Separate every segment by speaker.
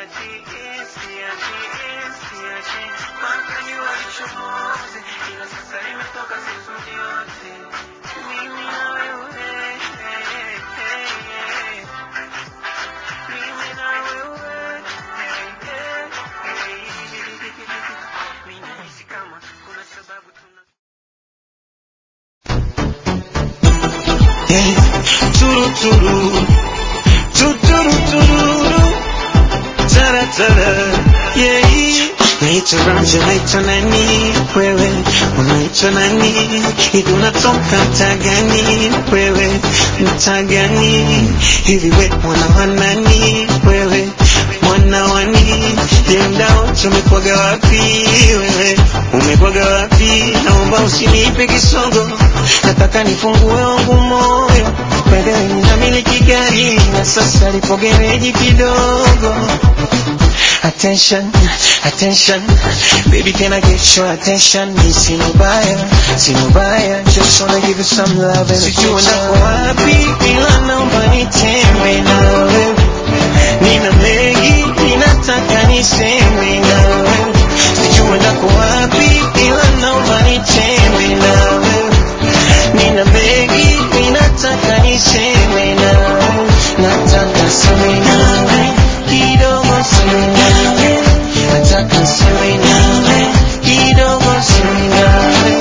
Speaker 1: Unaitwa nani wewe? Unaitwa nani? Hivi unatoka mtaa gani wewe? Mtaa gani? Hivi we mwana wa nani wewe? Mwana wa nini? Jendao tumekwaga wapi wewe? Umekwaga wapi? Naomba usinipe kisogo, nataka nifungue wangu moyo. Wewe ninamiliki gari na sasa lipo gereji kidogo. Attention, attention, baby, can I get your attention? Sino baya, just wanna give you some love and sijui ndako wapi, ila naomba nitembe nawe. Nina mengi, ninataka niseme nawe. Sijui ndako wapi, ila naomba nitembe nawe. Nina mengi, ninataka niseme nawe. Nataka seme nawe, kidogo seme nawe. Nataka seme nawe, kidogo seme nawe.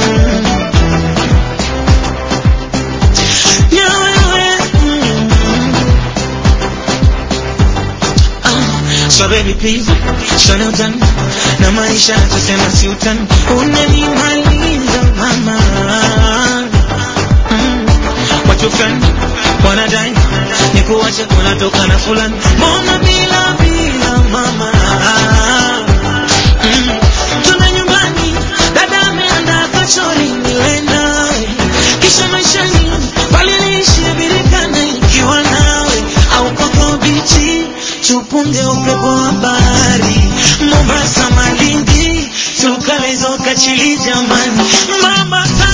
Speaker 1: So baby please, shut up done. Na maisha tusema si utani. Unanimaliza mama. What you friend wanadai nikuache unatoka na fulani. Mbona bila mama. Tuna nyumbani dada ameandaa kachori niwe nawe. Kisha maishani bali niishi birikana ikiwa nawe. Au kwa bichi tupunge upepo wa bahari. Mombasa Malindi tukalezo kachili jamani. Mama